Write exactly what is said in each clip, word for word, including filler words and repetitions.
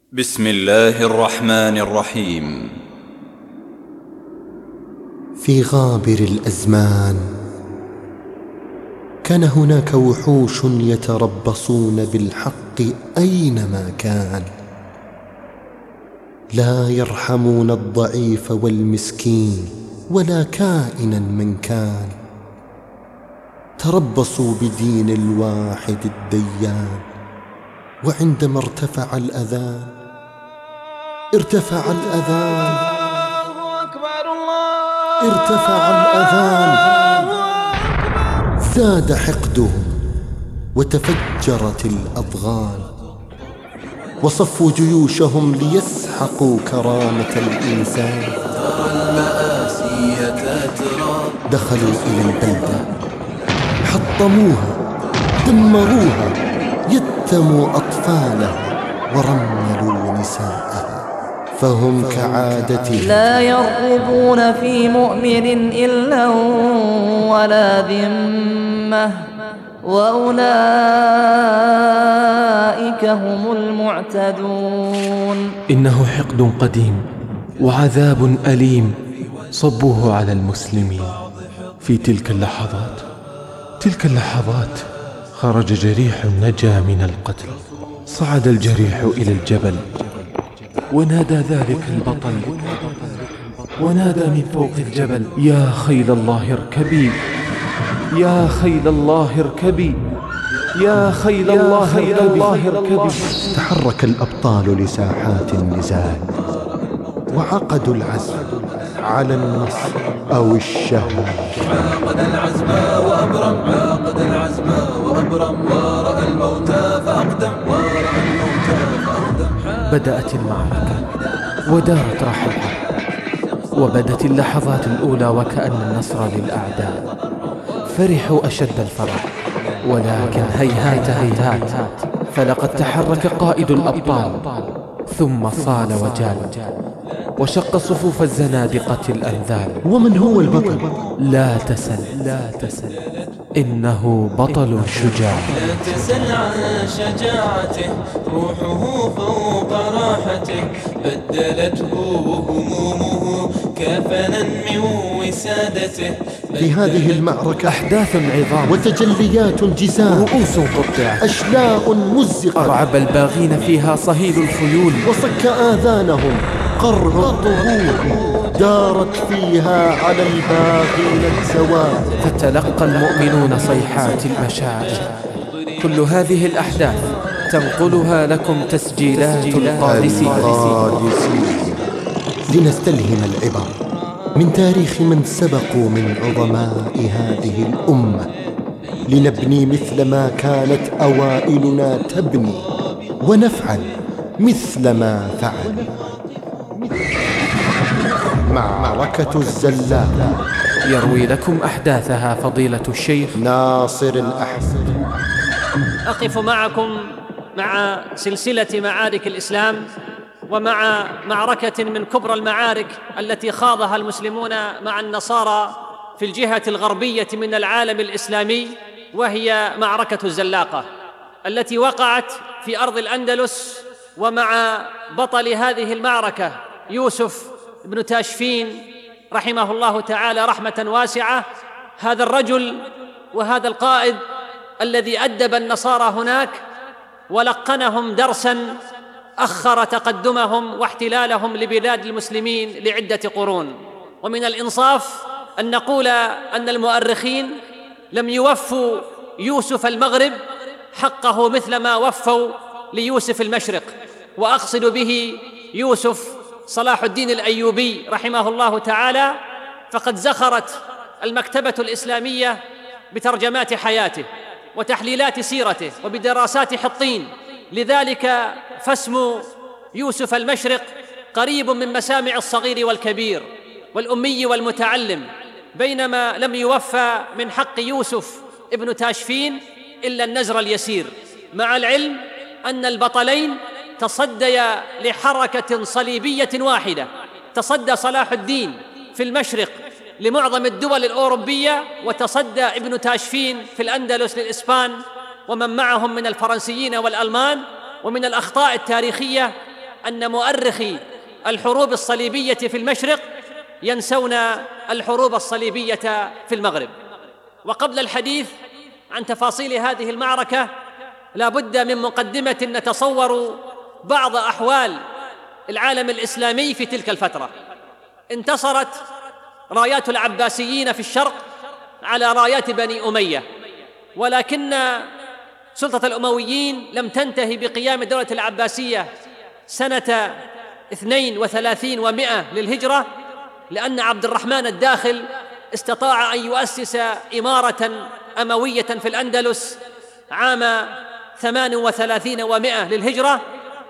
بسم الله الرحمن الرحيم. في غابر الأزمان كان هناك وحوش يتربصون بالحق أينما كان، لا يرحمون الضعيف والمسكين ولا كائنا من كان. تربصوا بدين الواحد الديان، وعندما ارتفع الأذان ارتفع الأذان ارتفع الأذان زاد حقدهم وتفجرت الأضغان، وصفوا جيوشهم ليسحقوا كرامة الإنسان. دخلوا إلى البلدة، حطموها، دمروها، يتموا أطفالها ورملوا نساءها، فهم كعادتهم لا يرقبون في مؤمن إلا ولا ذمة، وأولئك هم المعتدون. إنه حقد قديم وعذاب أليم صبوه على المسلمين. في تلك اللحظات تلك اللحظات خرج جريح نجا من القتل. صعد الجريح إلى الجبل ونادى ذلك البطل، ونادى من فوق الجبل: يا خيل الله اركبي، يا خيل الله اركبي، يا خيل الله اركبي. تحرك الأبطال لساحات النزال، وعقدوا العزم على النصر أو الشهادة. عاقد العزم وأبرم، عاقد العزم وأبرم، ورأى الموتى فأقدم، ورأى الموتى فأقدم. بدأت المعركة ودارت راحتها، وبدت اللحظات الأولى وكأن النصر للأعداء. فرحوا أشد الفرح، ولكن هيهات هيهات، فلقد تحرك قائد الأبطال ثم صال وجال، وشق صفوف الزنادقة الأنذال. ومن هو البطل؟ لا تسل لا تسل إنه بطل شجاع. لا تسل عن شجاعته، روحه فوق راحته، بدلته همومه كفنا من وسادته. في هذه المعركة أحداث عظام وتجليات جسام، رؤوس قطعت، أشلاء مزقت، أرعب الباغين فيها صهيل الخيول، وصك آذانهم قرع الطبول، دارت فيها على الباغين الزوال. فتلقى المؤمنون صيحات البشائر. كل هذه الأحداث تنقلها لكم تسجيلات القادسية لنستلهم العبر من تاريخ من سبقوا من عظماء هذه الأمة، لنبني مثل ما كانت أوائلنا تبني، ونفعل مثل ما فعل. معركة الزلاقة يروي لكم أحداثها فضيلة الشيخ ناصر الأحمد. أقف معكم مع سلسلة معارك الإسلام، ومع معركة من كبرى المعارك التي خاضها المسلمون مع النصارى في الجهة الغربية من العالم الإسلامي، وهي معركة الزلاقة التي وقعت في أرض الأندلس، ومع بطل هذه المعركة يوسف بن تاشفين رحمه الله تعالى رحمة واسعة. هذا الرجل وهذا القائد الذي أدب النصارى هناك ولقنهم درساً أخر تقدمهم واحتلالهم لبلاد المسلمين لعدة قرون. ومن الإنصاف أن نقول أن المؤرخين لم يوفوا يوسف المغرب حقه مثل ما وفوا ليوسف المشرق، وأقصد به يوسف صلاح الدين الأيوبي رحمه الله تعالى، فقد زخرت المكتبة الإسلامية بترجمات حياته وتحليلات سيرته وبدراسات حطين. لذلك فاسم يوسف المشرق قريب من مسامع الصغير والكبير والأمي والمتعلم، بينما لم يوفى من حق يوسف ابن تاشفين إلا النزر اليسير، مع العلم أن البطلين تصديا لحركة صليبية واحدة. تصدى صلاح الدين في المشرق لمعظم الدول الأوروبية، وتصدى ابن تاشفين في الأندلس للإسبان ومن معهم من الفرنسيين والألمان. ومن الأخطاء التاريخية أن مؤرخي الحروب الصليبية في المشرق ينسون الحروب الصليبية في المغرب. وقبل الحديث عن تفاصيل هذه المعركة لا بد من مقدمة نتصور بعض أحوال العالم الإسلامي في تلك الفترة. انتصرت رايات العباسيين في الشرق على رايات بني أمية، ولكن سلطة الأمويين لم تنتهي بقيام الدولة العباسية سنة اثنين وثلاثين ومائة للهجرة، لأن عبد الرحمن الداخل استطاع أن يؤسس إمارة أموية في الأندلس عام ثمان وثلاثين ومائة للهجرة،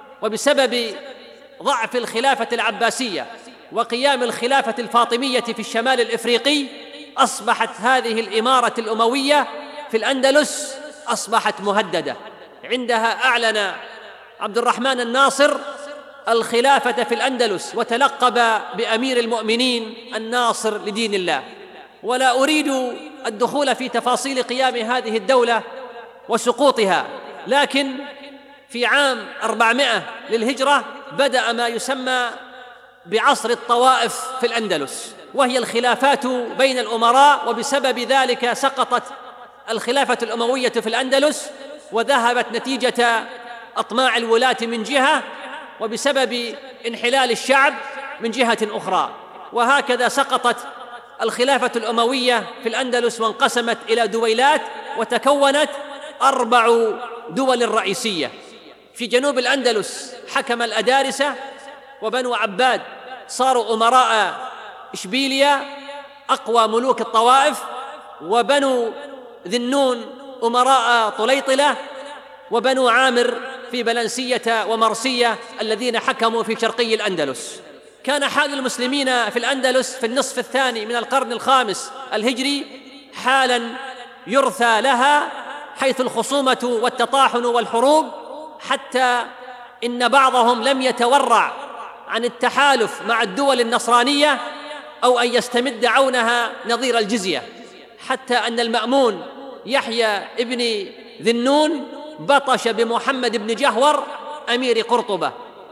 وبسبب ضعف الخلافة العباسية وقيام الخلافة الفاطمية في الشمال الإفريقي أصبحت هذه الإمارة الأموية في الأندلس أصبحت مهددة. عندها أعلن عبد الرحمن الناصر الخلافة في الأندلس وتلقب بأمير المؤمنين الناصر لدين الله. ولا أريد الدخول في تفاصيل قيام هذه الدولة وسقوطها، لكن في عام أربعمائة للهجرة بدأ ما يسمى بعصر الطوائف في الأندلس، وهي الخلافات بين الأمراء، وبسبب ذلك سقطت الخلافة الأموية في الأندلس وذهبت نتيجة أطماع الولاة من جهة وبسبب انحلال الشعب من جهة أخرى. وهكذا سقطت الخلافة الأموية في الأندلس وانقسمت إلى دويلات وتكونت أربع دول رئيسية. في جنوب الأندلس حكم الأدارسة وبنو عباد صاروا أمراء إشبيلية أقوى ملوك الطوائف، وبنو ذنون أمراء طليطلة، وبنو عامر في بلنسية ومرسية الذين حكموا في شرقي الأندلس. كان حال المسلمين في الأندلس في النصف الثاني من القرن الخامس الهجري حالاً يرثى لها، حيث الخصومة والتطاحن والحروب، حتى إن بعضهم لم يتورع عن التحالف مع الدول النصرانية أو أن يستمد عونها نظير الجزية، حتى أن المأمون يحيى ابن ذنون بطش بمحمد بن جهور أمير قرطبة،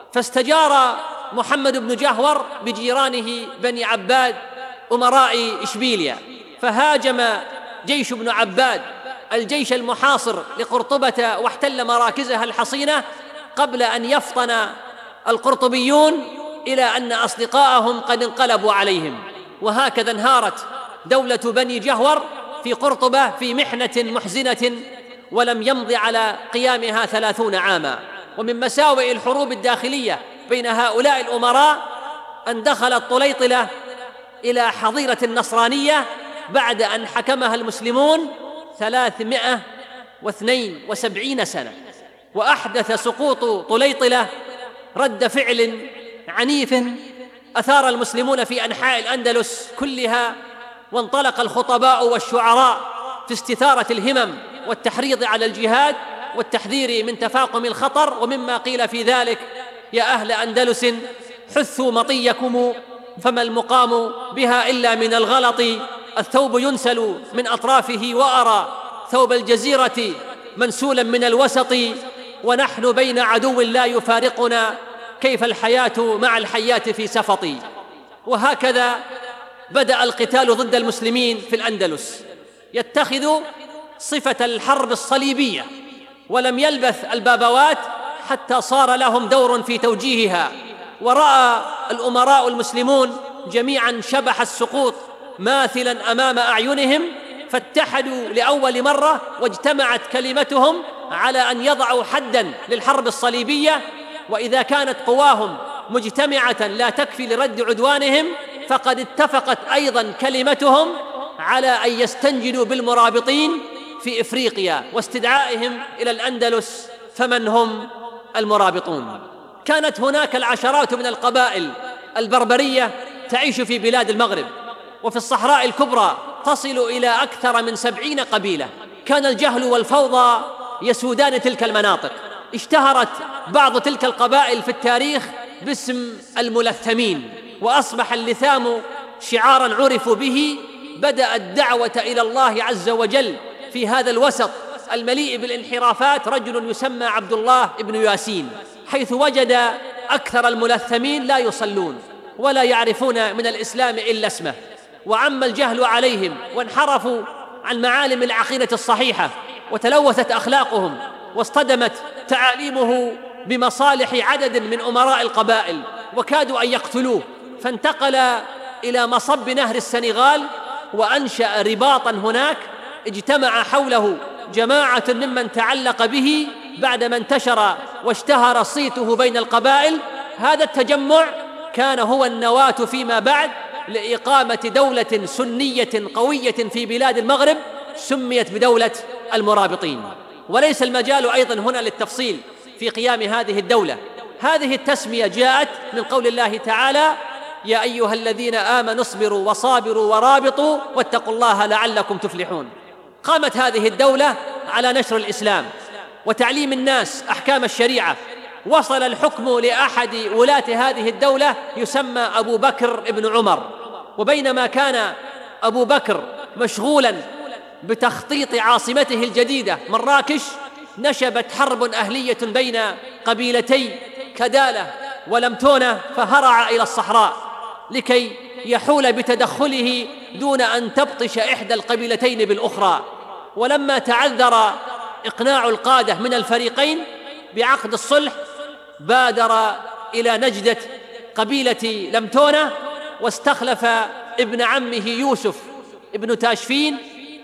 فاستجار محمد بن جهور بجيرانه بني عباد أمراء إشبيلية، فهاجم جيش ابن عباد الجيش المحاصر لقرطبة واحتل مراكزها الحصينة قبل أن يفطن القرطبيون إلى أن أصدقائهم قد انقلبوا عليهم. وهكذا انهارت دولة بني جهور في قرطبة في محنة محزنة ولم يمض على قيامها ثلاثون عاما. ومن مساوئ الحروب الداخلية بين هؤلاء الأمراء أن دخلت طليطلة إلى حظيرة النصرانية بعد أن حكمها المسلمون ثلاثمائة واثنين وسبعين سنة، وأحدث سقوط طليطلة رد فعل عنيف أثار المسلمون في أنحاء الأندلس كلها، وانطلق الخطباء والشعراء في استثارة الهمم والتحريض على الجهاد والتحذير من تفاقم الخطر. ومما قيل في ذلك: يا أهل أندلس حثوا مطيكم فما المقام بها إلا من الغلط، الثوب ينسل من أطرافه وأرى ثوب الجزيرة منسولا من الوسط، ونحن بين عدو لا يفارقنا كيف الحياة مع الحيات في سفط. وهكذا بدأ القتال ضد المسلمين في الأندلس يتخذ صفة الحرب الصليبية، ولم يلبث البابوات حتى صار لهم دور في توجيهها، ورأى الأمراء المسلمون جميعا شبح السقوط ماثلا أمام أعينهم، فاتحدوا لأول مرة واجتمعت كلمتهم على أن يضعوا حداً للحرب الصليبية. وإذا كانت قواهم مجتمعة لا تكفي لرد عدوانهم، فقد اتفقت أيضاً كلمتهم على أن يستنجدوا بالمرابطين في إفريقيا واستدعائهم إلى الأندلس. فمن هم المرابطون؟ كانت هناك العشرات من القبائل البربرية تعيش في بلاد المغرب، وفي الصحراء الكبرى تصل إلى أكثر من سبعين قبيلة. كان الجهل والفوضى يسودان تلك المناطق. اشتهرت بعض تلك القبائل في التاريخ باسم الملثمين، وأصبح اللثام شعاراً عرفوا به. بدأت الدعوة إلى الله عز وجل في هذا الوسط المليء بالانحرافات رجل يسمى عبد الله بن ياسين، حيث وجد أكثر الملثمين لا يصلون ولا يعرفون من الإسلام إلا اسمه، وعم الجهل عليهم وانحرفوا عن معالم العقيدة الصحيحة، وتلوثت أخلاقهم واصطدمت تعاليمه بمصالح عدد من أمراء القبائل وكادوا أن يقتلوه، فانتقل إلى مصب نهر السنغال وأنشأ رباطا هناك اجتمع حوله جماعة ممن تعلق به بعدما انتشر واشتهر صيته بين القبائل. هذا التجمع كان هو النواة فيما بعد لإقامة دولة سنية قوية في بلاد المغرب سميت بدولة المرابطين. وليس المجال أيضا هنا للتفصيل في قيام هذه الدولة. هذه التسمية جاءت من قول الله تعالى: يا أيها الذين آمنوا اصبروا وصابروا ورابطوا واتقوا الله لعلكم تفلحون. قامت هذه الدولة على نشر الإسلام وتعليم الناس أحكام الشريعة. وصل الحكم لأحد ولاة هذه الدولة يسمى أبو بكر ابن عمر. وبينما كان أبو بكر مشغولا بتخطيط عاصمته الجديدة مراكش، نشبت حرب أهلية بين قبيلتي كدالة ولمتونة، فهرع إلى الصحراء لكي يحول بتدخله دون أن تبطش إحدى القبيلتين بالأخرى. ولما تعذر إقناع القادة من الفريقين بعقد الصلح، بادر إلى نجدة قبيلة لمتونة واستخلف ابن عمه يوسف ابن تاشفين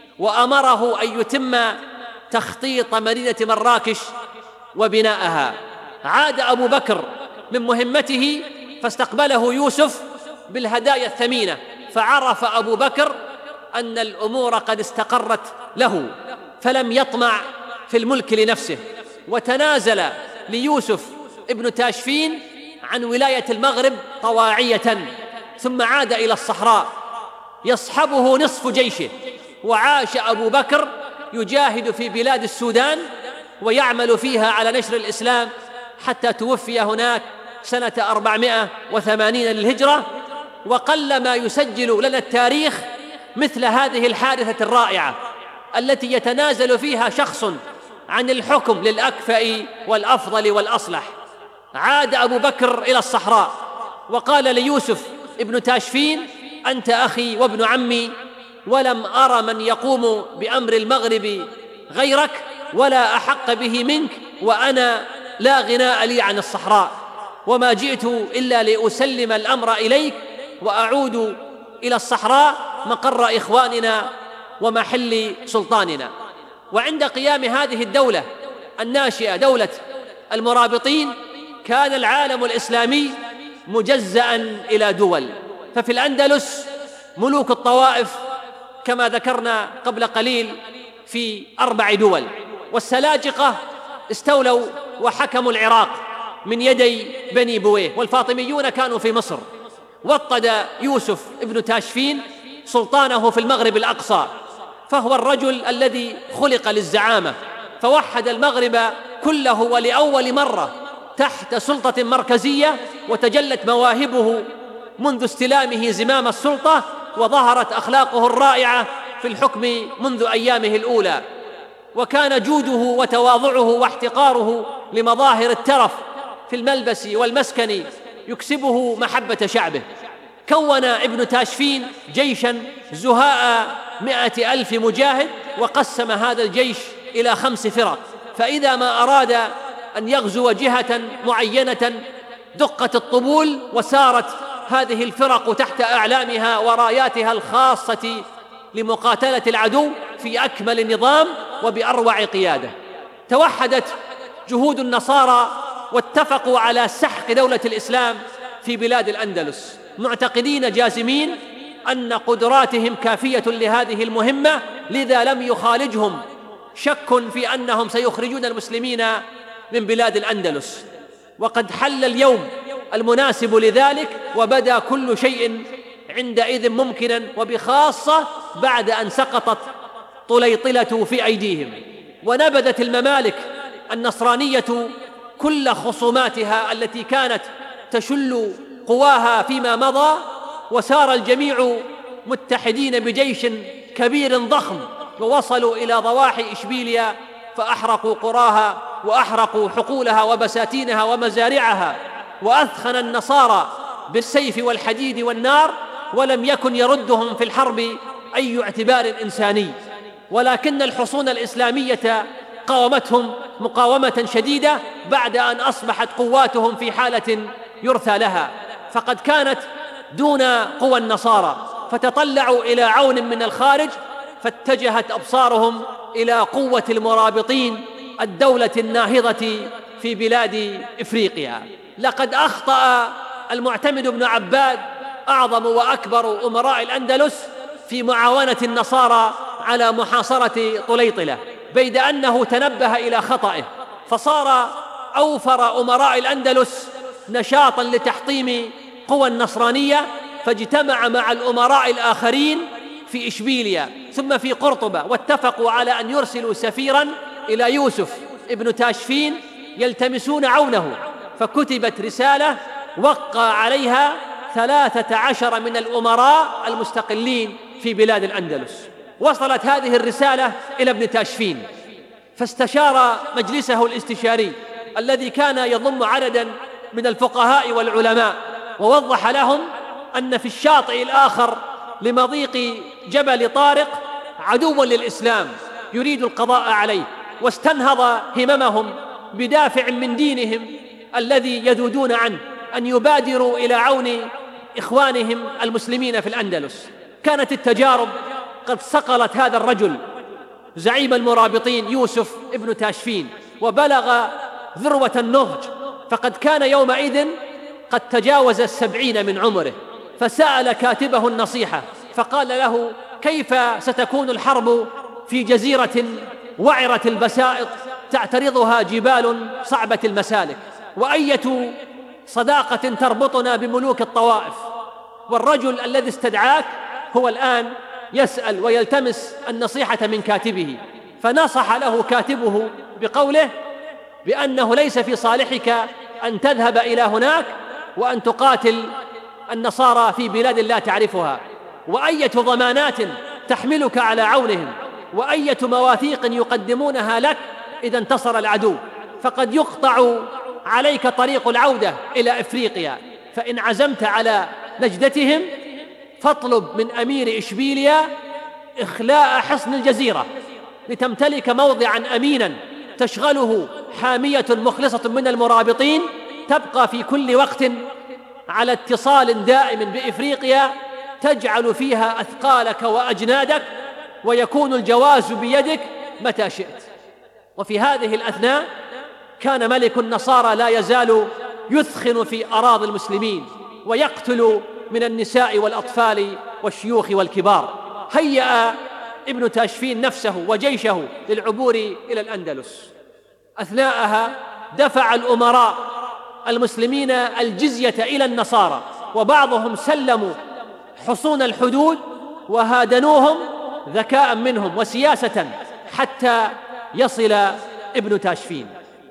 وأمره أن يتم تخطيط مدينة مراكش وبناءها. عاد أبو بكر من مهمته فاستقبله يوسف بالهدايا الثمينة، فعرف أبو بكر أن الأمور قد استقرت له، فلم يطمع في الملك لنفسه، وتنازل ليوسف ابن تاشفين عن ولاية المغرب طواعية، ثم عاد إلى الصحراء يصحبه نصف جيشه. وعاش أبو بكر يجاهد في بلاد السودان ويعمل فيها على نشر الإسلام حتى توفي هناك سنة أربعمائة وثمانين للهجرة. وقل ما يسجل لنا التاريخ مثل هذه الحادثة الرائعة التي يتنازل فيها شخص عن الحكم للأكفأ والأفضل والأصلح. عاد أبو بكر إلى الصحراء وقال ليوسف ابن تاشفين: أنت أخي وابن عمي، ولم أرى من يقوم بأمر المغرب غيرك ولا أحق به منك، وأنا لا غناء لي عن الصحراء، وما جئت إلا لأسلم الأمر إليك وأعود إلى الصحراء مقر إخواننا ومحل سلطاننا. وعند قيام هذه الدولة الناشئة دولة المرابطين كان العالم الإسلامي مجزأ إلى دول، ففي الأندلس ملوك الطوائف كما ذكرنا قبل قليل في أربع دول، والسلاجقة استولوا وحكموا العراق من يدي بني بويه، والفاطميون كانوا في مصر. وطد يوسف ابن تاشفين سلطانه في المغرب الأقصى، فهو الرجل الذي خلق للزعامة، فوحد المغرب كله ولأول مرة تحت سلطة مركزية، وتجلت مواهبه منذ استلامه زمام السلطة، وظهرت أخلاقه الرائعة في الحكم منذ أيامه الأولى. وكان جوده وتواضعه واحتقاره لمظاهر الترف في الملبس والمسكن يكسبه محبة شعبه. كون ابن تاشفين جيشا زهاء مئة ألف مجاهد، وقسم هذا الجيش إلى خمس فرق، فإذا ما أراد أن يغزو جهة معينة دقت الطبول، وسارت هذه الفرق تحت أعلامها وراياتها الخاصة لمقاتلة العدو في أكمل نظام وبأروع قيادة. توحدت جهود النصارى واتفقوا على سحق دولة الإسلام في بلاد الأندلس، معتقدين جازمين أن قدراتهم كافية لهذه المهمة، لذا لم يخالجهم شك في أنهم سيخرجون المسلمين من بلاد الأندلس. وقد حل اليوم المناسب لذلك، وبدا كل شيء عندئذ ممكنا، وبخاصة بعد أن سقطت طليطلة في أيديهم، ونبذت الممالك النصرانية كل خصوماتها التي كانت تشل قواها فيما مضى، وسار الجميع متحدين بجيش كبير ضخم، ووصلوا إلى ضواحي إشبيليا فأحرقوا قراها وأحرقوا حقولها وبساتينها ومزارعها، وأثخن النصارى بالسيف والحديد والنار، ولم يكن يردهم في الحرب أي اعتبار إنساني، ولكن الحصون الإسلامية قاومتهم مقاومة شديدة بعد أن أصبحت قواتهم في حالة يرثى لها، فقد كانت دون قوى النصارى، فتطلعوا إلى عون من الخارج، فاتجهت أبصارهم إلى قوة المرابطين الدولة الناهضة في بلاد إفريقيا. لقد أخطأ المعتمد بن عباد أعظم وأكبر أمراء الأندلس في معاونة النصارى على محاصرة طليطلة، بيد أنه تنبه إلى خطئه، فصار أوفر أمراء الأندلس نشاطا لتحطيم قوى النصرانية، فاجتمع مع الأمراء الآخرين في إشبيلية ثم في قرطبة، واتفقوا على أن يرسلوا سفيرا إلى يوسف ابن تاشفين يلتمسون عونه، فكتبت رسالة وقع عليها ثلاثة عشر من الأمراء المستقلين في بلاد الأندلس. وصلت هذه الرسالة إلى ابن تاشفين، فاستشار مجلسه الاستشاري الذي كان يضم عددا من الفقهاء والعلماء، ووضح لهم أن في الشاطئ الآخر لمضيق جبل طارق عدوا للإسلام يريد القضاء عليه، واستنهض هممهم بدافع من دينهم الذي يذودون عنه أن يبادروا إلى عون إخوانهم المسلمين في الأندلس. كانت التجارب قد صقلت هذا الرجل زعيم المرابطين يوسف ابن تاشفين، وبلغ ذروة النضج، فقد كان يومئذ قد تجاوز السبعين من عمره، فسأل كاتبه النصيحة فقال له: كيف ستكون الحرب في جزيرة وعرة البسائط تعترضها جبال صعبة المسالك؟ وأية صداقة تربطنا بملوك الطوائف؟ والرجل الذي استدعاك هو الآن يسأل ويلتمس النصيحة من كاتبه. فنصح له كاتبه بقوله بأنه ليس في صالحك أن تذهب إلى هناك وأن تقاتل النصارى في بلاد لا تعرفها، وأية ضمانات تحملك على عونهم، وأية مواثيق يقدمونها لك إذا انتصر العدو، فقد يقطع عليك طريق العودة إلى إفريقيا، فإن عزمت على نجدتهم فاطلب من أمير إشبيليا إخلاء حصن الجزيرة لتمتلك موضعا أمينا تشغله حامية مخلصة من المرابطين، تبقى في كل وقت على اتصال دائم بإفريقيا، تجعل فيها أثقالك وأجنادك، ويكون الجواز بيدك متى شئت. وفي هذه الأثناء كان ملك النصارى لا يزال يثخن في أراضي المسلمين، ويقتل من النساء والأطفال والشيوخ والكبار. هيأ ابن تاشفين نفسه وجيشه للعبور إلى الأندلس. أثناءها دفع الأمراء المسلمين الجزية إلى النصارى، وبعضهم سلموا حصون الحدود وهادنوهم ذكاء منهم وسياسة حتى يصل ابن تاشفين.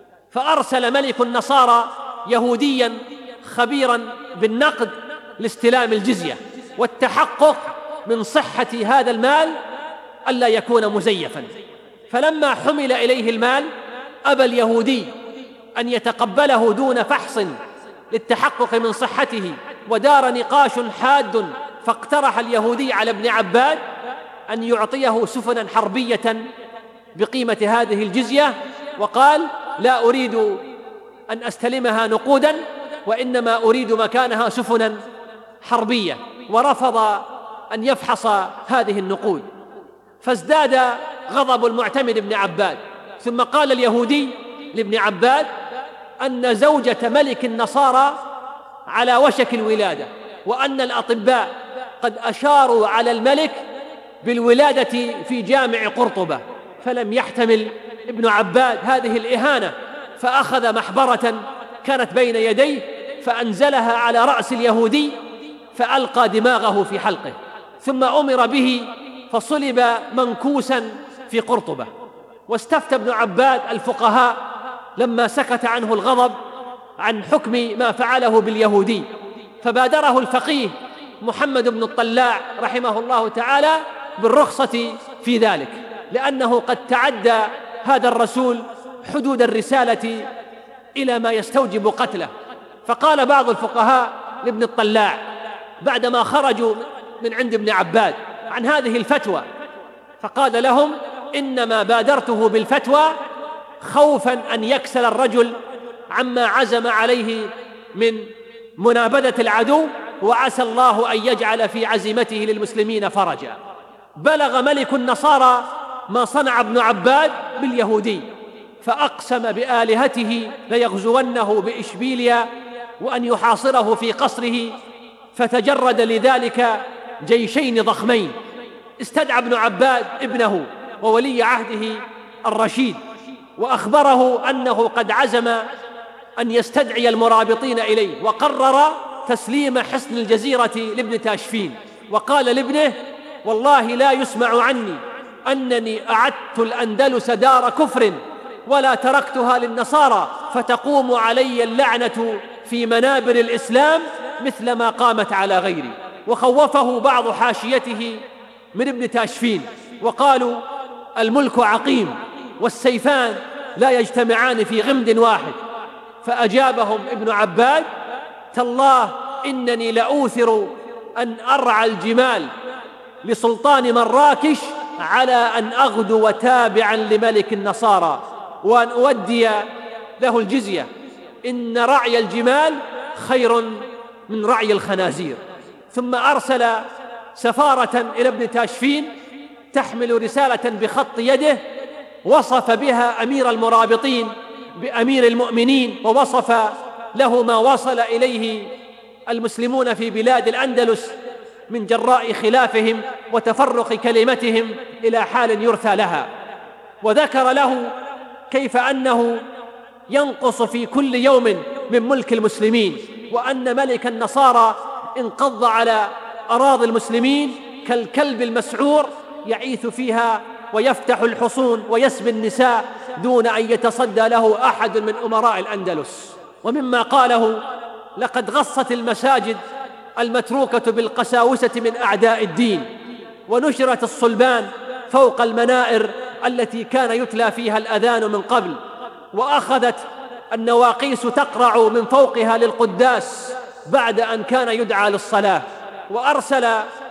فأرسل ملك النصارى يهوديا خبيرا بالنقد لاستلام الجزية والتحقق من صحة هذا المال ألا يكون مزيفا. فلما حمل إليه المال أبى اليهودي أن يتقبله دون فحص للتحقق من صحته، ودار نقاش حاد، فاقترح اليهودي على ابن عباد أن يعطيه سفنا حربية بقيمة هذه الجزية، وقال: لا أريد أن أستلمها نقودا، وإنما أريد مكانها سفنا حربية، ورفض أن يفحص هذه النقود. فازداد غضب المعتمد ابن عباد، ثم قال اليهودي لابن عباد أن زوجة ملك النصارى على وشك الولادة، وأن الأطباء قد أشاروا على الملك بالولادة في جامع قرطبة. فلم يحتمل ابن عباد هذه الإهانة، فأخذ محبرة كانت بين يديه فأنزلها على رأس اليهودي فألقى دماغه في حلقه، ثم أمر به فصلب منكوسا في قرطبة. واستفتى ابن عباد الفقهاء لما سكت عنه الغضب عن حكم ما فعله باليهودي، فبادره الفقيه محمد بن الطلاع رحمه الله تعالى بالرخصة في ذلك، لأنه قد تعدى هذا الرسول حدود الرسالة إلى ما يستوجب قتله. فقال بعض الفقهاء لابن الطلاع بعدما خرجوا من عند ابن عباد عن هذه الفتوى، فقال لهم: إنما بادرته بالفتوى خوفا أن يكسل الرجل عما عزم عليه من منابذة العدو، وعسى الله أن يجعل في عزيمته للمسلمين فرجا. بلغ ملك النصارى ما صنع ابن عباد باليهودي، فأقسم بآلهته ليغزونه بإشبيليا وأن يحاصره في قصره، فتجرد لذلك جيشين ضخمين. استدعى ابن عباد ابنه وولي عهده الرشيد وأخبره أنه قد عزم أن يستدعي المرابطين إليه، وقرر تسليم حصن الجزيرة لابن تاشفين، وقال لابنه: والله لا يسمع عني أنني أعدت الأندلس دار كفر ولا تركتها للنصارى فتقوم علي اللعنة في منابر الإسلام مثل ما قامت على غيري. وخوفه بعض حاشيته من ابن تاشفين وقالوا: الملك عقيم والسيفان لا يجتمعان في غمد واحد. فأجابهم ابن عباد: تالله إنني لأوثر أن أرعى الجمال لسلطان مراكش على أن أغدو تابعا لملك النصارى وأن أودي له الجزية، إن رعي الجمال خير من رعي الخنازير. ثم أرسل سفارة إلى ابن تاشفين تحمل رسالة بخط يده وصف بها أمير المرابطين بأمير المؤمنين، ووصف له ما وصل إليه المسلمون في بلاد الأندلس من جراء خلافهم وتفرق كلمتهم إلى حال يرثى لها، وذكر له كيف أنه ينقص في كل يوم من ملك المسلمين، وأن ملك النصارى انقض على أراضي المسلمين كالكلب المسعور يعيث فيها ويفتح الحصون ويسبي النساء دون أن يتصدى له أحد من أمراء الأندلس. ومما قاله: لقد غصت المساجد المتروكة بالقساوسة من أعداء الدين، ونشرت الصلبان فوق المنائر التي كان يتلى فيها الأذان من قبل، وأخذت النواقيس تقرع من فوقها للقداس بعد أن كان يدعى للصلاة. وأرسل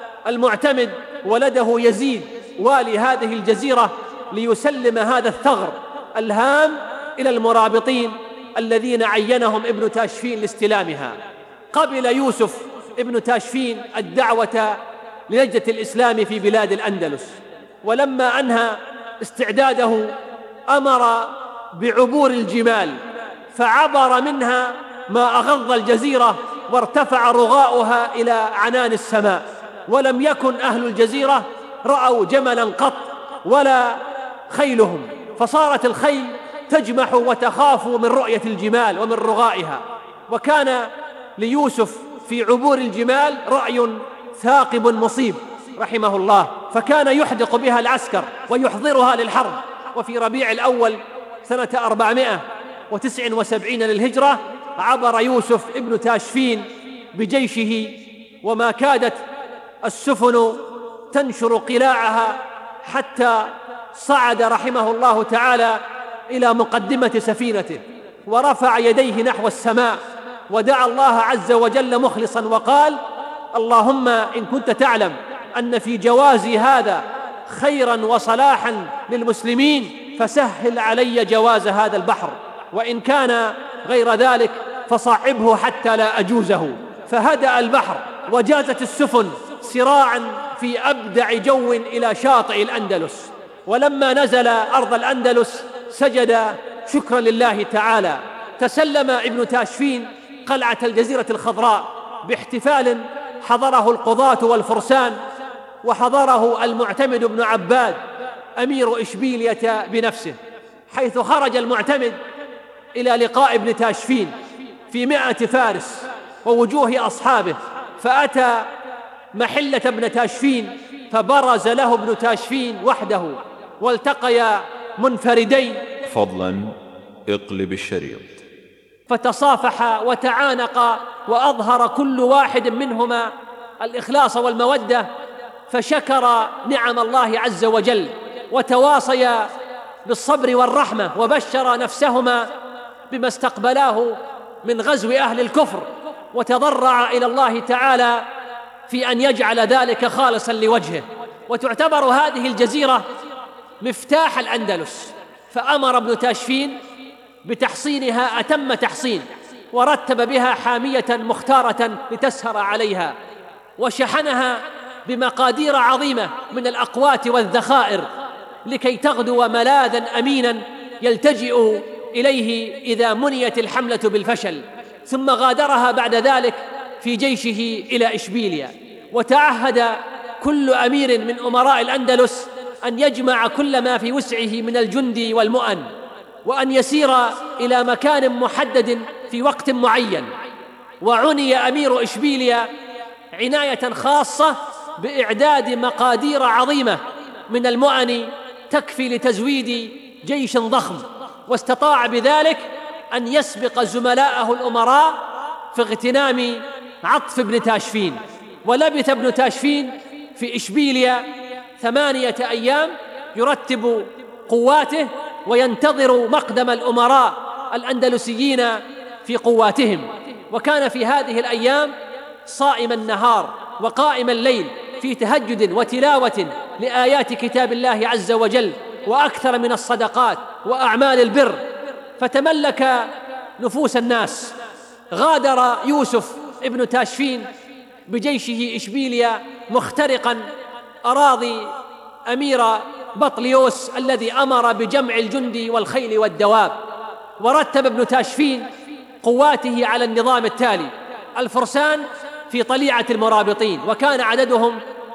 المعتمد ولده يزيد والي هذه الجزيرة ليسلم هذا الثغر الهام إلى المرابطين الذين عينهم ابن تاشفين لاستلامها. قبل يوسف ابن تاشفين الدعوة للجنة الإسلام في بلاد الأندلس، ولما أنهى استعداده أمر بعبور الجمال، فعبر منها ما أغض الجزيرة وارتفع رغاؤها إلى عنان السماء، ولم يكن أهل الجزيرة رأوا جملا قط ولا خيلهم، فصارت الخيل تجمح وتخاف من رؤية الجمال ومن رغائها. وكان ليوسف في عبور الجمال رأي ثاقب مصيب رحمه الله، فكان يحدق بها العسكر ويحضرها للحرب. وفي ربيع الأول سنة أربعمائة وتسعة وسبعين للهجرة عبر يوسف ابن تاشفين بجيشه، وما كادت السفن تنشر قلاعها حتى صعد رحمه الله تعالى إلى مقدمة سفينته ورفع يديه نحو السماء ودعا الله عز وجل مخلصا وقال: اللهم إن كنت تعلم أن في جوازي هذا خيرا وصلاحا للمسلمين فسهل علي جواز هذا البحر، وإن كان غير ذلك فصعبه حتى لا أجوزه. فهدأ البحر وجازت السفن سراعا في أبدع جو إلى شاطئ الأندلس. ولما نزل أرض الأندلس سجد شكرا لله تعالى. تسلم ابن تاشفين قلعة الجزيرة الخضراء باحتفال حضره القضاة والفرسان، وحضره المعتمد ابن عباد أمير إشبيلية بنفسه، حيث خرج المعتمد إلى لقاء ابن تاشفين في مائة فارس ووجوه أصحابه، فأتى محلة ابن تاشفين فبرز له ابن تاشفين وحده والتقيا منفردين. فضلا اقلب الشريط. فتصافحا وتعانقا وأظهر كل واحد منهما الإخلاص والمودة، فشكر نعم الله عز وجل وتواصيا بالصبر والرحمة، وبشر نفسهما بما استقبلاه من غزو أهل الكفر، وتضرع إلى الله تعالى في أن يجعل ذلك خالصا لوجهه. وتعتبر هذه الجزيرة مفتاح الأندلس، فأمر ابن تاشفين بتحصينها أتم تحصين، ورتب بها حامية مختارة لتسهر عليها، وشحنها بمقادير عظيمة من الأقوات والذخائر لكي تغدو ملاذا أمينا يلتجئ إليه إذا منيت الحملة بالفشل. ثم غادرها بعد ذلك في جيشه إلى إشبيلية، وتعهد كل أمير من أمراء الأندلس أن يجمع كل ما في وسعه من الجند والمؤن، وأن يسير إلى مكان محدد في وقت معين. وعني أمير إشبيلية عناية خاصة بإعداد مقادير عظيمة من المؤن تكفي لتزويد جيش ضخم، واستطاع بذلك أن يسبق زملائه الأمراء في اغتنام عطف ابن تاشفين. ولبث ابن تاشفين في إشبيلية ثمانية أيام يرتب قواته وينتظر مقدم الأمراء الأندلسيين في قواتهم. وكان في هذه الأيام صائم النهار وقائم الليل في تهجد وتلاوة لآيات كتاب الله عز وجل، وأكثر من الصدقات وأعمال البر، فتملك نفوس الناس. غادر يوسف ابن تاشفين بجيشه إشبيلية مخترقا أراضي أمير بطليوس الذي أمر بجمع الجند والخيل والدواب. ورتب ابن تاشفين قواته على النظام التالي: الفرسان في طليعة المرابطين، وكان عددهم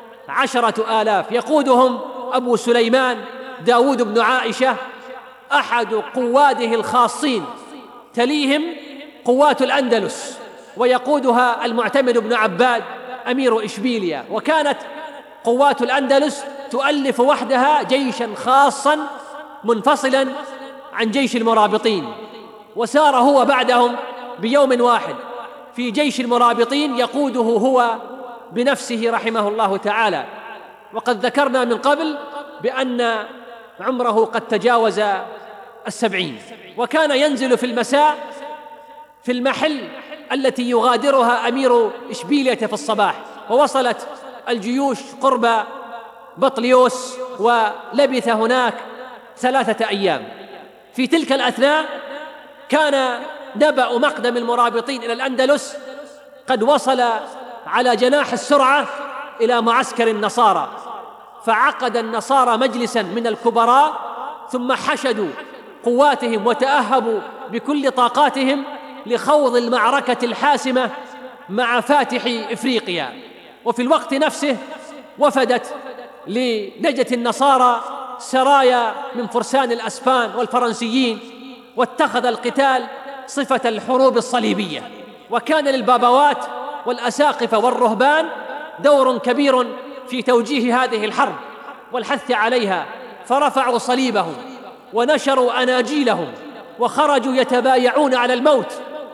عشرة آلاف، يقودهم أبو سليمان داود بن عائشة أحد قواده الخاصين، تليهم قوات الأندلس ويقودها المعتمد بن عباد أمير إشبيلية. وكانت قوات الأندلس تؤلف وحدها جيشا خاصا منفصلا عن جيش المرابطين، وسار هو بعدهم بيوم واحد في جيش المرابطين يقوده هو بنفسه رحمه الله تعالى. وقد ذكرنا من قبل بأن عمره قد تجاوز السبعين، وكان ينزل في المساء في المحل التي يغادرها أمير إشبيلية في الصباح. ووصلت الجيوش قرب بطليوس ولبث هناك ثلاثة أيام. في تلك الأثناء كان نبأ مقدم المرابطين إلى الأندلس قد وصل على جناح السرعة إلى معسكر النصارى، فعقد النصارى مجلسا من الكبراء، ثم حشدوا قواتهم وتأهبوا بكل طاقاتهم لخوض المعركة الحاسمة مع فاتح إفريقيا. وفي الوقت نفسه وفدت لنجدة النصارى سرايا من فرسان الأسبان والفرنسيين، واتخذ القتال صفة الحروب الصليبية. وكان للبابوات والأساقفة والرهبان دور كبير في توجيه هذه الحرب والحث عليها، فرفعوا صليبهم ونشروا أناجيلهم وخرجوا يتبايعون على الموت.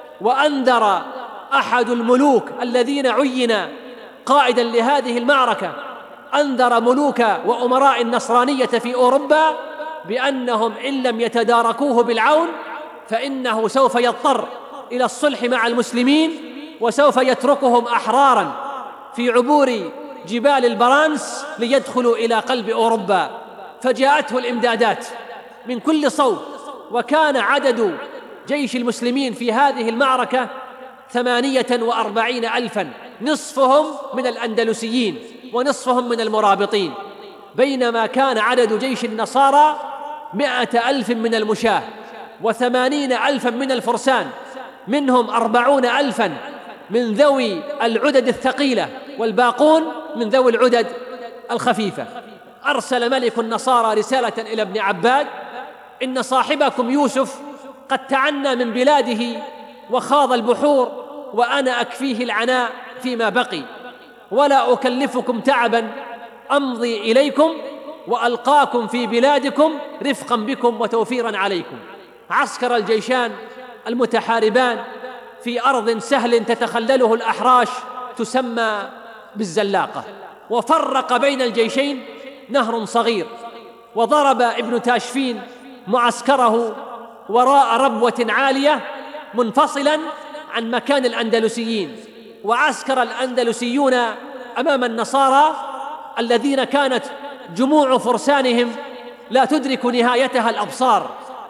وأنذر أحد الملوك الذين عين قائدا لهذه المعركة، أنذر ملوك وأمراء النصرانية في أوروبا بأنهم إن لم يتداركوه بالعون فإنه سوف يضطر إلى الصلح مع المسلمين، وسوف يتركهم أحراراً في عبور جبال البرانس ليدخلوا إلى قلب أوروبا. فجاءته الإمدادات من كل صوب، وكان عدد جيش المسلمين في هذه المعركة ثمانية وأربعين ألفاً، نصفهم من الأندلسيين ونصفهم من المرابطين، بينما كان عدد جيش النصارى مئة ألف من المشاة وثمانين ألفاً من الفرسان، منهم أربعون ألفاً من ذوي العدد الثقيلة والباقون من ذوي العدد الخفيفة. أرسل ملك النصارى رسالة إلى ابن عباد: إن صاحبكم يوسف قد تعنى من بلاده وخاض البحور، وأنا أكفيه العناء فيما بقي، ولا أكلفكم تعبا، أمضي إليكم وألقاكم في بلادكم رفقا بكم وتوفيرا عليكم. عسكر الجيشان المتحاربان في أرض سهل تتخلله الأحراش تسمى بالزلاقة، وفرق بين الجيشين نهر صغير، وضرب ابن تاشفين معسكره وراء ربوة عالية منفصلا عن مكان الأندلسيين، وعسكر الأندلسيون أمام النصارى الذين كانت جموع فرسانهم لا تدرك نهايتها الأبصار،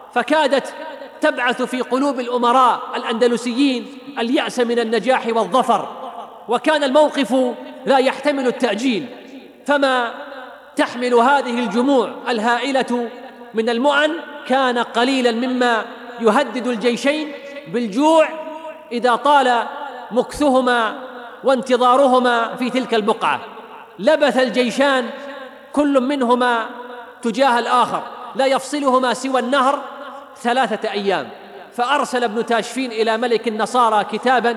فكادت تبعث في قلوب الأمراء الأندلسيين اليأس من النجاح والظفر، وكان الموقف لا يحتمل التأجيل. فما تحمل هذه الجموع الهائلة من المؤن كان قليلا مما يهدد الجيشين بالجوع إذا طال مكثهما وانتظارهما في تلك البقعة. لبث الجيشان كل منهما تجاه الآخر لا يفصلهما سوى النهر ثلاثة أيام، فأرسل ابن تاشفين إلى ملك النصارى كتابا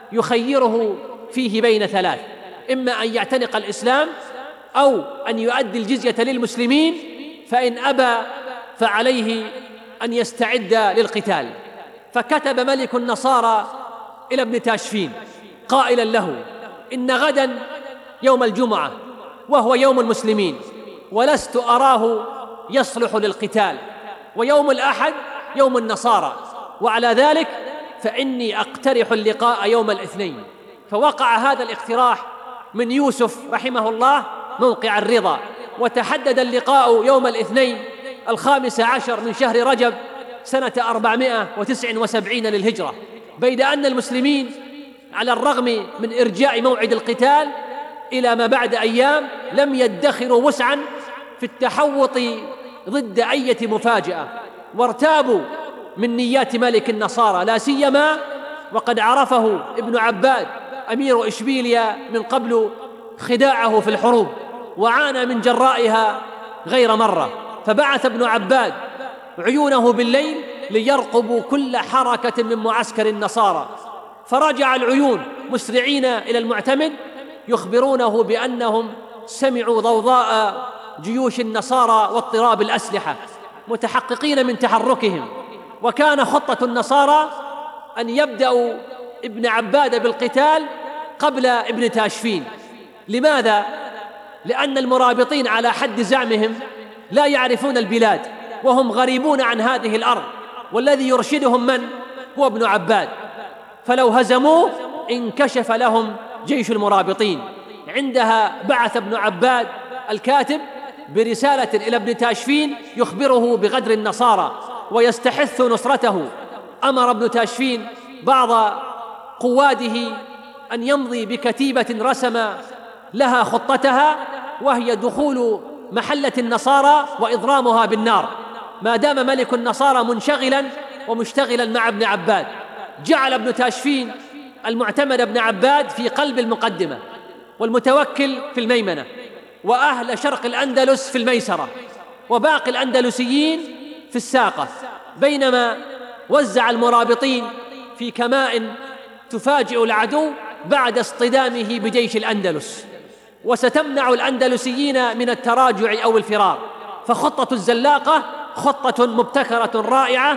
يخيره فيه بين ثلاث: إما أن يعتنق الإسلام أو أن يؤدي الجزية للمسلمين، فإن أبى فعليه أن يستعد للقتال. فكتب ملك النصارى إلى ابن تاشفين قائلا له: إن غدا يوم الجمعة وهو يوم المسلمين، ولست أراه يصلح للقتال، ويوم الأحد يوم النصارى، وعلى ذلك فإني أقترح اللقاء يوم الاثنين. فوقع هذا الاقتراح من يوسف رحمه الله موقع الرضا، وتحدد اللقاء يوم الاثنين الخامس عشر من شهر رجب سنة أربعمائة وتسعة وسبعين للهجرة، بيد أن المسلمين على الرغم من إرجاء موعد القتال إلى ما بعد أيام لم يدخروا وسعا في التحوط ضد أي مفاجأة، وارتابوا من نيات ملك النصارى، لا سيما وقد عرفه ابن عباد أمير إشبيليا من قبل خداعه في الحروب، وعانى من جرائها غير مرة. فبعث ابن عباد عيونه بالليل ليرقبوا كل حركة من معسكر النصارى، فرجع العيون مسرعين إلى المعتمد يخبرونه بأنهم سمعوا ضوضاء جيوش النصارى واضطراب الأسلحة، متحققين من تحركهم. وكان خطة النصارى أن يبدأوا ابن عباد بالقتال قبل ابن تاشفين. لماذا؟ لأن المرابطين على حد زعمهم لا يعرفون البلاد، وهم غريبون عن هذه الأرض، والذي يرشدهم من؟ هو ابن عباد، فلو هزموه انكشف لهم جيش المرابطين. عندها بعث ابن عباد الكاتب برسالة إلى ابن تاشفين يخبره بغدر النصارى ويستحث نصرته. أمر ابن تاشفين بعض قواده أن يمضي بكتيبة رسم لها خطتها، وهي دخول محلة النصارى وإضرامها بالنار، ما دام ملك النصارى منشغلا ومشتغلا مع ابن عباد. جعل ابن تاشفين المعتمد ابن عباد في قلب المقدمة، والمتوكل في الميمنة، وأهل شرق الأندلس في الميسرة، وباقي الأندلسيين في الساقة، بينما وزع المرابطين في كمائن تفاجئ العدو بعد اصطدامه بجيش الأندلس، وستمنع الأندلسيين من التراجع أو الفرار. فخطة الزلاقة خطة مبتكرة رائعة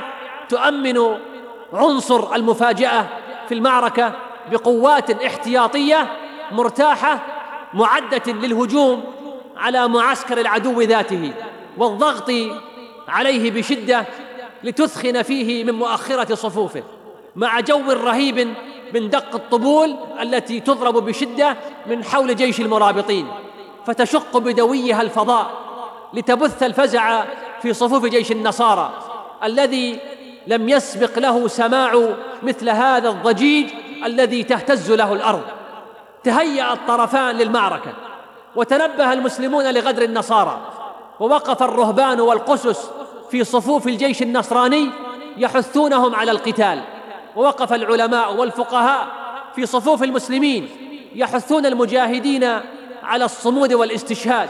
تؤمن عنصر المفاجأة في المعركة بقوات احتياطية مرتاحة معدة للهجوم على معسكر العدو ذاته، والضغط عليه بشدة لتثخن فيه من مؤخرة صفوفه، مع جو رهيب من دق الطبول التي تضرب بشدة من حول جيش المرابطين، فتشق بدويها الفضاء لتبث الفزع في صفوف جيش النصارى الذي لم يسبق له سماع مثل هذا الضجيج الذي تهتز له الأرض. تهيأ الطرفان للمعركة، وتنبه المسلمون لغدر النصارى، ووقف الرهبان والقسس في صفوف الجيش النصراني يحثونهم على القتال، ووقف العلماء والفقهاء في صفوف المسلمين يحثون المجاهدين على الصمود والاستشهاد.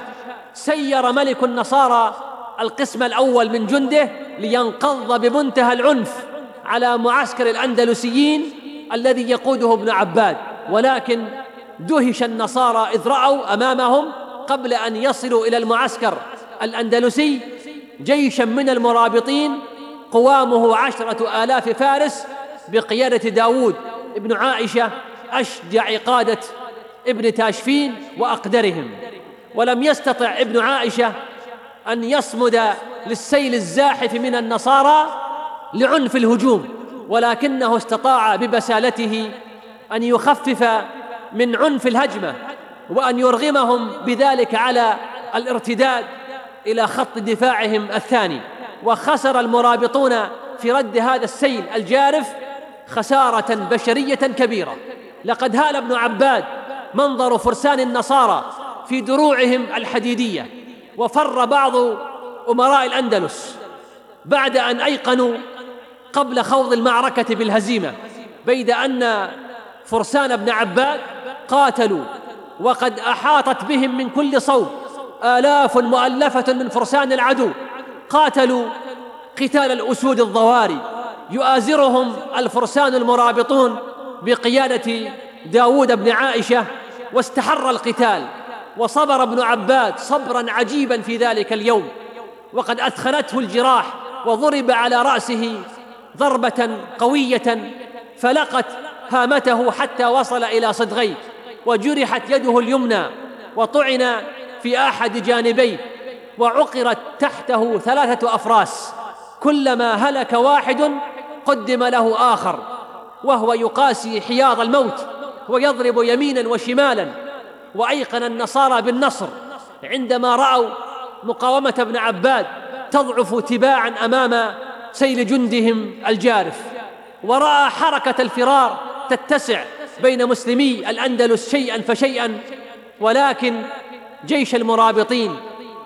سير ملك النصارى القسم الأول من جنده لينقض بمنتهى العنف على معسكر الأندلسيين الذي يقوده ابن عباد، ولكن دهش النصارى إذ رأوا أمامهم قبل أن يصلوا إلى المعسكر الأندلسي جيشا من المرابطين قوامه عشرة آلاف فارس بقيادة داود ابن عائشة أشجع قادة ابن تاشفين وأقدرهم. ولم يستطع ابن عائشة أن يصمد للسيل الزاحف من النصارى لعنف الهجوم، ولكنه استطاع ببسالته أن يخفف من عنف الهجمة وأن يرغمهم بذلك على الارتداد إلى خط دفاعهم الثاني. وخسر المرابطون في رد هذا السيل الجارف خسارة بشرية كبيرة. لقد هال ابن عباد منظر فرسان النصارى في دروعهم الحديدية، وفر بعض أمراء الأندلس بعد أن أيقنوا قبل خوض المعركة بالهزيمة، بيد أن فرسان ابن عباد قاتلوا وقد أحاطت بهم من كل صوب آلاف مؤلفة من فرسان العدو، قاتلوا قتال الأسود الضواري، يؤازرهم الفرسان المرابطون بقيادة داود بن عائشة، واستحر القتال. وصبر ابن عباد صبرا عجيبا في ذلك اليوم، وقد أثخنته الجراح، وضرب على رأسه ضربة قوية فلقت هامته حتى وصل إلى صدغيه، وجرحت يده اليمنى وطعن في أحد جانبيه، وعقرت تحته ثلاثة أفراس، كلما هلك واحد قدم له آخر، وهو يقاسي حياض الموت ويضرب يمينا وشمالا. وأيقن النصارى بالنصر عندما رأوا مقاومة ابن عباد تضعف تباعا أمام سيل جندهم الجارف، ورأى حركة الفرار تتسع بين مسلمي الأندلس شيئا فشيئا. ولكن جيش المرابطين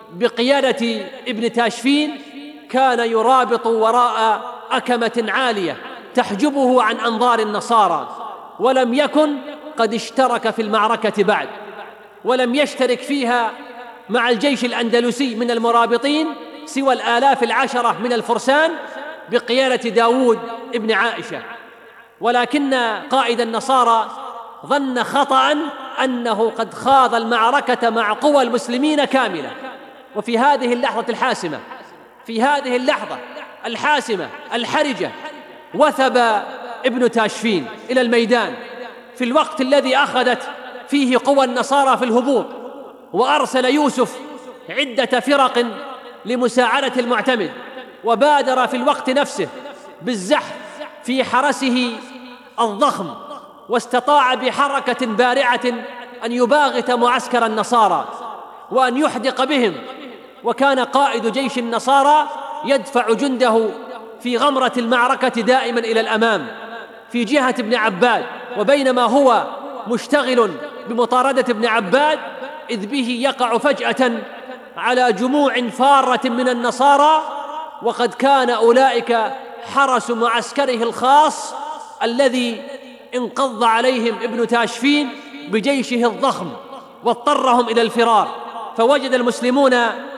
بقيادة ابن تاشفين كان يرابط وراء أكمة عالية تحجبه عن أنظار النصارى، ولم يكن قد اشترك في المعركة بعد، ولم يشترك فيها مع الجيش الأندلسي من المرابطين سوى الآلاف العشرة من الفرسان بقيادة داود ابن عائشة. ولكن قائد النصارى ظن خطأ أنه قد خاض المعركة مع قوى المسلمين كاملة. وفي هذه اللحظة الحاسمة في هذه اللحظة الحاسمة الحرجة وثب ابن تاشفين إلى الميدان في الوقت الذي أخذت فيه قوى النصارى في الهبوط، وأرسل يوسف عدة فرق لمساعدة المعتمد، وبادر في الوقت نفسه بالزحف في حرسه الضخم، واستطاع بحركة بارعة أن يباغت معسكر النصارى وأن يحدق بهم. وكان قائد جيش النصارى يدفع جنده في غمرة المعركة دائما إلى الأمام في جهة ابن عباد، وبينما هو مشتغل بمطاردة ابن عباد إذ به يقع فجأة على جموع فارة من النصارى، وقد كان أولئك حرس معسكره الخاص الذي انقض عليهم ابن تاشفين بجيشه الضخم واضطرهم إلى الفرار. فوجد المسلمون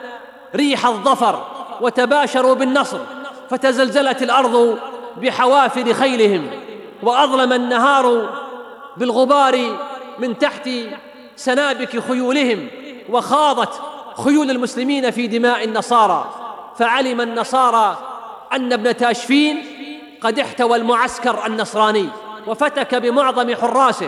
ريح الظفر وتباشروا بالنصر، فتزلزلت الأرض بحوافر خيلهم، وأظلم النهار بالغبار من تحت سنابك خيولهم، وخاضت خيول المسلمين في دماء النصارى. فعلم النصارى أن ابن تاشفين قد احتوى المعسكر النصراني وفتك بمعظم حراسه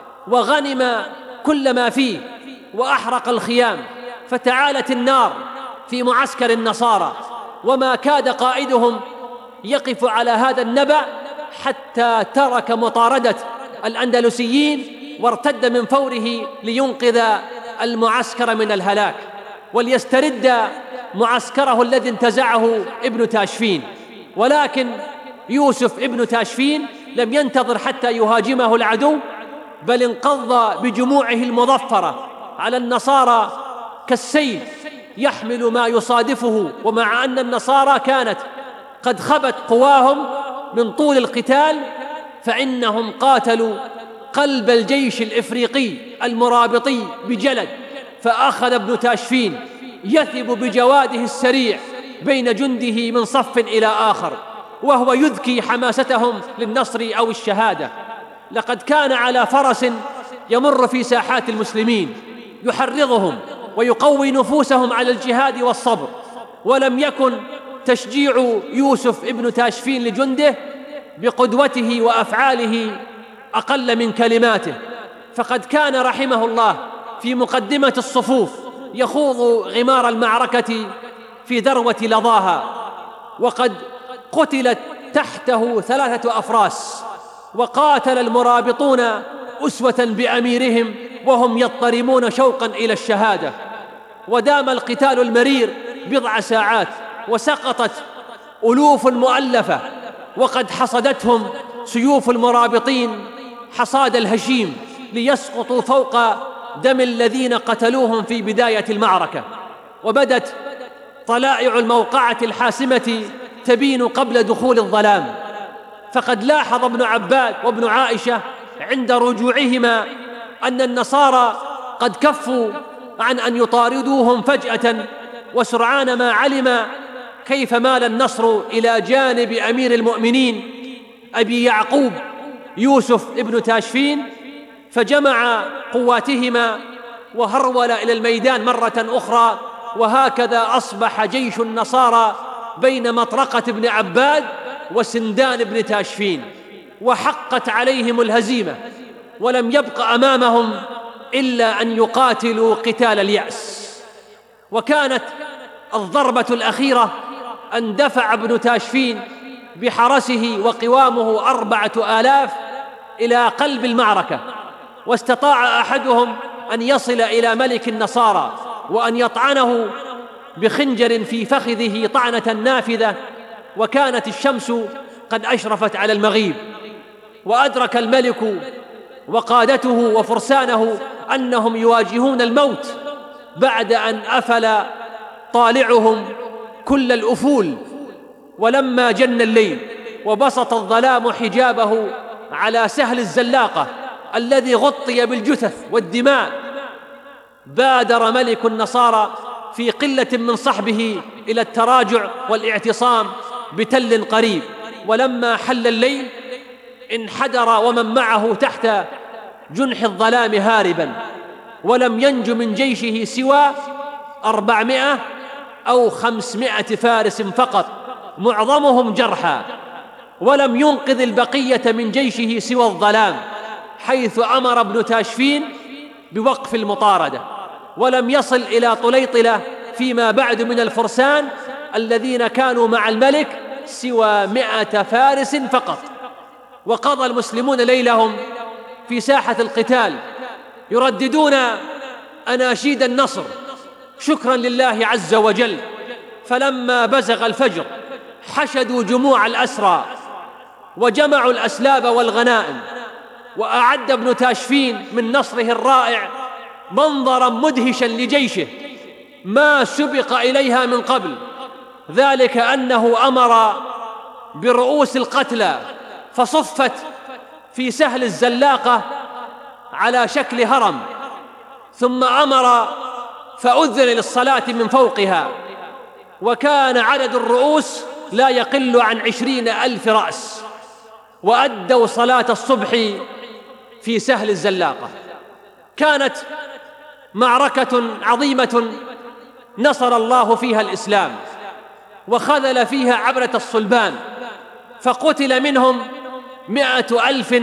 وغنم كل ما فيه وأحرق الخيام، فتعالت النار في معسكر النصارى، وما كاد قائدهم يقف على هذا النبأ حتى ترك مطاردة الأندلسيين وارتد من فوره لينقذ المعسكر من الهلاك وليسترد معسكره الذي انتزعه ابن تاشفين. ولكن يوسف ابن تاشفين لم ينتظر حتى يهاجمه العدو، بل انقض بجموعه المظفرة على النصارى كالسيل يحمل ما يصادفه. ومع أن النصارى كانت قد خبت قواهم من طول القتال، فإنهم قاتلوا قلب الجيش الإفريقي المرابطي بجلد، فأخذ ابن تاشفين يثب بجواده السريع بين جنده من صف إلى آخر، وهو يذكي حماستهم للنصر أو الشهادة. لقد كان على فرس يمر في ساحات المسلمين يحرضهم ويقوي نفوسهم على الجهاد والصبر، ولم يكن تشجيع يوسف ابن تاشفين لجنده بقدوته وأفعاله أقل من كلماته، فقد كان رحمه الله في مقدمة الصفوف يخوض غمار المعركة في ذروة لظاها، وقد قتلت تحته ثلاثة أفراس، وقاتل المرابطون أسوة بأميرهم وهم يضطرمون شوقا إلى الشهادة، ودام القتال المرير بضع ساعات، وسقطت ألوف مؤلفة، وقد حصدتهم سيوف المرابطين حصاد الهشيم ليسقطوا فوق دم الذين قتلوهم في بداية المعركة. وبدت طلائع الموقعة الحاسمة تبين قبل دخول الظلام، فقد لاحظ ابن عباد وابن عائشة عند رجوعهما أن النصارى قد كفوا عن أن يطاردوهم فجأة، وسرعان ما علم كيف مال النصر إلى جانب أمير المؤمنين أبي يعقوب يوسف ابن تاشفين، فجمع قواتهما وهرول إلى الميدان مرة أخرى. وهكذا أصبح جيش النصارى بين مطرقة ابن عباد وسندان ابن تاشفين، وحقت عليهم الهزيمة، ولم يبق أمامهم إلا أن يقاتلوا قتال اليأس. وكانت الضربة الأخيرة أن دفع ابن تاشفين بحرسه وقوامه أربعة آلاف إلى قلب المعركة، واستطاع أحدهم أن يصل إلى ملك النصارى وأن يطعنه بخنجر في فخذه طعنة نافذة، وكانت الشمس قد أشرفت على المغيب، وأدرك الملك وقادته وفرسانه أنهم يواجهون الموت بعد أن أفل طالعهم كل الأفول. ولما جن الليل وبسط الظلام حجابه على سهل الزلاقة الذي غطي بالجثث والدماء، بادر ملك النصارى في قلة من صحبه إلى التراجع والاعتصام بتل قريب. ولما حل الليل انحدر ومن معه تحت جنح الظلام هاربا، ولم ينج من جيشه سوى أربعمائة أو خمسمائة فارس فقط، معظمهم جرحى، ولم ينقذ البقية من جيشه سوى الظلام، حيث أمر ابن تاشفين بوقف المطاردة، ولم يصل إلى طليطلة فيما بعد من الفرسان الذين كانوا مع الملك سوى مائة فارس فقط. وقضى المسلمون ليلهم في ساحة القتال يرددون أناشيد النصر شكرا لله عز وجل. فلما بزغ الفجر حشدوا جموع الأسرى وجمعوا الأسلاب والغنائم، وأعد ابن تاشفين من نصره الرائع منظرا مدهشا لجيشه ما سبق إليها من قبل، ذلك أنه أمر برؤوس القتلى فصفت في سهل الزلاقة على شكل هرم، ثم أمر فأذن للصلاة من فوقها، وكان عدد الرؤوس لا يقل عن عشرين ألف رأس، وأدوا صلاة الصبح في سهل الزلاقة. كانت معركة عظيمة نصر الله فيها الإسلام وخذل فيها عبرة الصلبان، فقتل منهم مائة ألف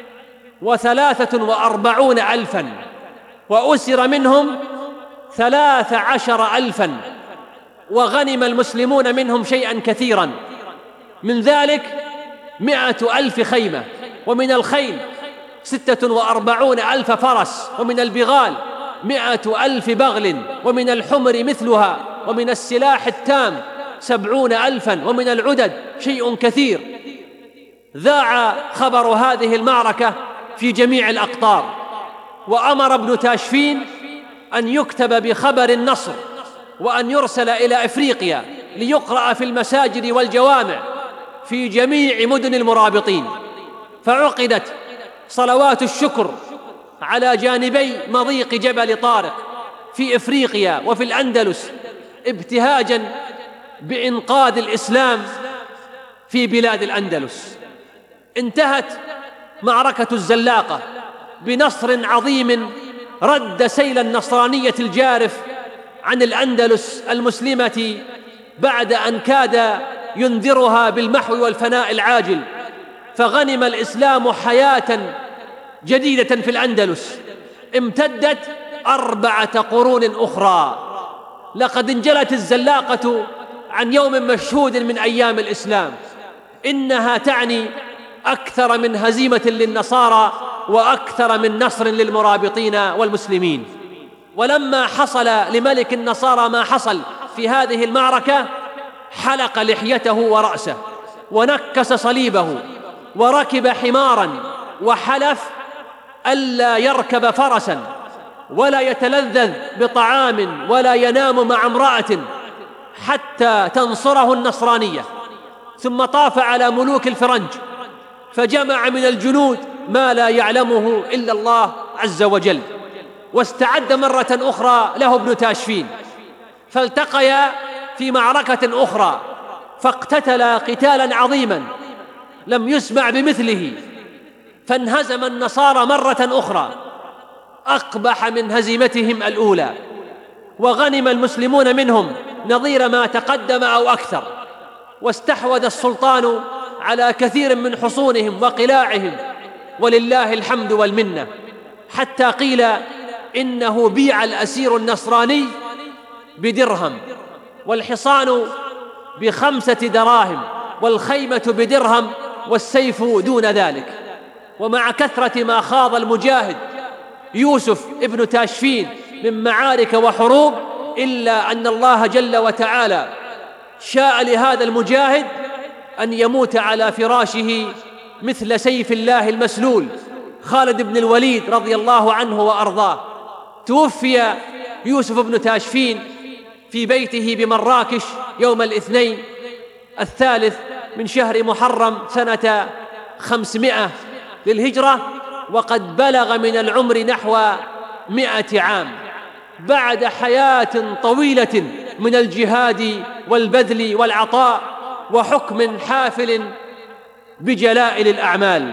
وثلاثة وأربعون ألفا، وأسر منهم ثلاث عشر ألفا، وغنم المسلمون منهم شيئا كثيرا، من ذلك مائة ألف خيمة، ومن الخيل ستة وأربعون ألف فرس، ومن البغال مائة ألف بغل، ومن الحمر مثلها، ومن السلاح التام سبعون ألفا، ومن العدد شيء كثير. ذاع خبر هذه المعركة في جميع الأقطار، وأمر ابن تاشفين أن يكتب بخبر النصر وأن يرسل إلى إفريقيا ليقرأ في المساجد والجوامع في جميع مدن المرابطين. فعقدت صلوات الشكر على جانبي مضيق جبل طارق في إفريقيا وفي الأندلس، ابتهاجا بإنقاذ الإسلام في بلاد الأندلس. انتهت معركة الزلاقة بنصر عظيم رد سيل النصرانية الجارف عن الأندلس المسلمة بعد أن كاد ينذرها بالمحو والفناء العاجل، فغنم الإسلام حياة جديدة في الأندلس امتدت أربعة قرون أخرى. لقد انجلت الزلاقة عن يوم مشهود من أيام الإسلام، إنها تعني أكثر من هزيمة للنصارى وأكثر من نصر للمرابطين والمسلمين. ولما حصل لملك النصارى ما حصل في هذه المعركة حلق لحيته ورأسه ونكس صليبه وركب حمارا وحلف ألا يركب فرسا ولا يتلذذ بطعام ولا ينام مع امرأة حتى تنصره النصرانية. ثم طاف على ملوك الفرنج فجمع من الجنود ما لا يعلمه إلا الله عز وجل، واستعد مرة أخرى له ابن تاشفين، فالتقيا في معركة أخرى فاقتتلا قتالا عظيما لم يسمع بمثله، فانهزم النصارى مرة أخرى أقبح من هزيمتهم الأولى، وغنم المسلمون منهم نظير ما تقدم أو أكثر، واستحوذ السلطان على كثير من حصونهم وقلاعهم ولله الحمد والمنة، حتى قيل إنه بيع الأسير النصراني بدرهم، والحصان بخمسة دراهم، والخيمة بدرهم، والسيف دون ذلك. ومع كثرة ما خاض المجاهد يوسف ابن تاشفين من معارك وحروب، إلا أن الله جل وتعالى شاء لهذا المجاهد أن يموت على فراشه مثل سيف الله المسلول خالد بن الوليد رضي الله عنه وأرضاه. توفي يوسف بن تاشفين في بيته بمراكش يوم الاثنين الثالث من شهر محرم سنة خمسمائة للهجرة، وقد بلغ من العمر نحو مئة عام، بعد حياة طويلة من الجهاد والبذل والعطاء وحكم حافل بجلائل الأعمال.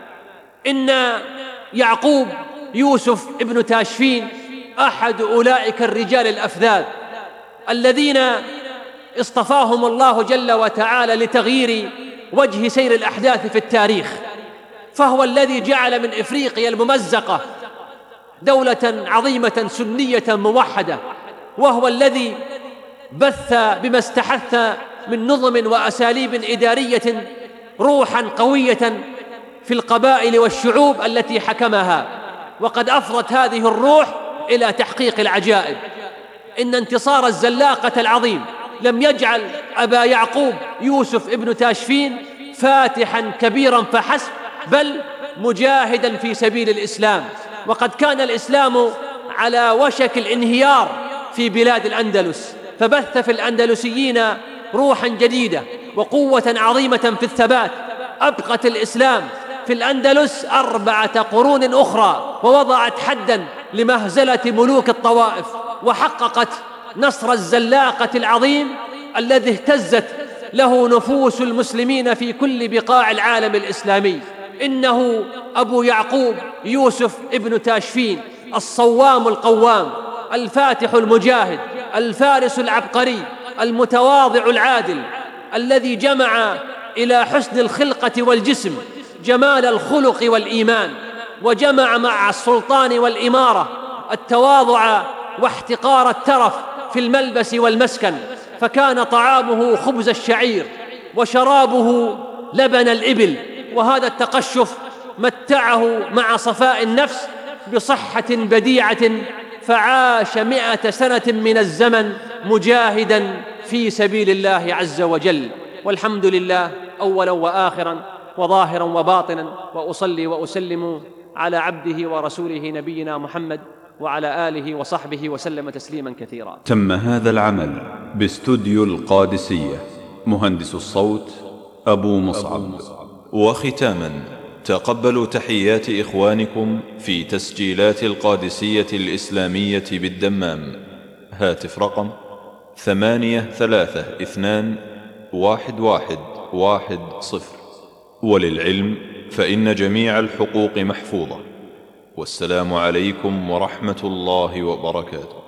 إن يعقوب يوسف ابن تاشفين أحد أولئك الرجال الأفذاذ الذين اصطفاهم الله جل وتعالى لتغيير وجه سير الأحداث في التاريخ، فهو الذي جعل من إفريقيا الممزقة دولة عظيمة سنية موحدة، وهو الذي بث بما استحث من نظم وأساليب إدارية روحا قوية في القبائل والشعوب التي حكمها، وقد أفضت هذه الروح إلى تحقيق العجائب. إن انتصار الزلاقة العظيم لم يجعل أبا يعقوب يوسف ابن تاشفين فاتحا كبيرا فحسب، بل مجاهدا في سبيل الإسلام، وقد كان الإسلام على وشك الانهيار في بلاد الأندلس، فبث في الأندلسيين روحا جديدة وقوة عظيمة في الثبات. أبقت الإسلام في الأندلس أربعة قرون أخرى، ووضعت حدا لمهزلة ملوك الطوائف، وحققت نصر الزلاقة العظيم الذي اهتزت له نفوس المسلمين في كل بقاع العالم الإسلامي. إنه أبو يعقوب يوسف ابن تاشفين، الصوام القوام، الفاتح المجاهد، الفارس العبقري، المتواضع العادل، الذي جمع إلى حسن الخلقة والجسم جمال الخلق والإيمان، وجمع مع السلطان والإمارة التواضع واحتقار الترف في الملبس والمسكن، فكان طعامه خبز الشعير وشرابه لبن الإبل، وهذا التقشف متعه مع صفاء النفس بصحة بديعة، فعاش مئة سنة من الزمن مجاهدا في سبيل الله عز وجل. والحمد لله أولا وآخرا وظاهرا وباطنا، وأصلي وأسلم على عبده ورسوله نبينا محمد وعلى آله وصحبه وسلم تسليما كثيرا. تم هذا العمل باستوديو القادسية، مهندس الصوت أبو مصعب. وختاما تقبلوا تحيات إخوانكم في تسجيلات القادسية الإسلامية بالدمام. هاتف رقم ثمانية ثلاثة اثنان واحد واحد واحد صفر. وللعلم فإن جميع الحقوق محفوظة. والسلام عليكم ورحمة الله وبركاته.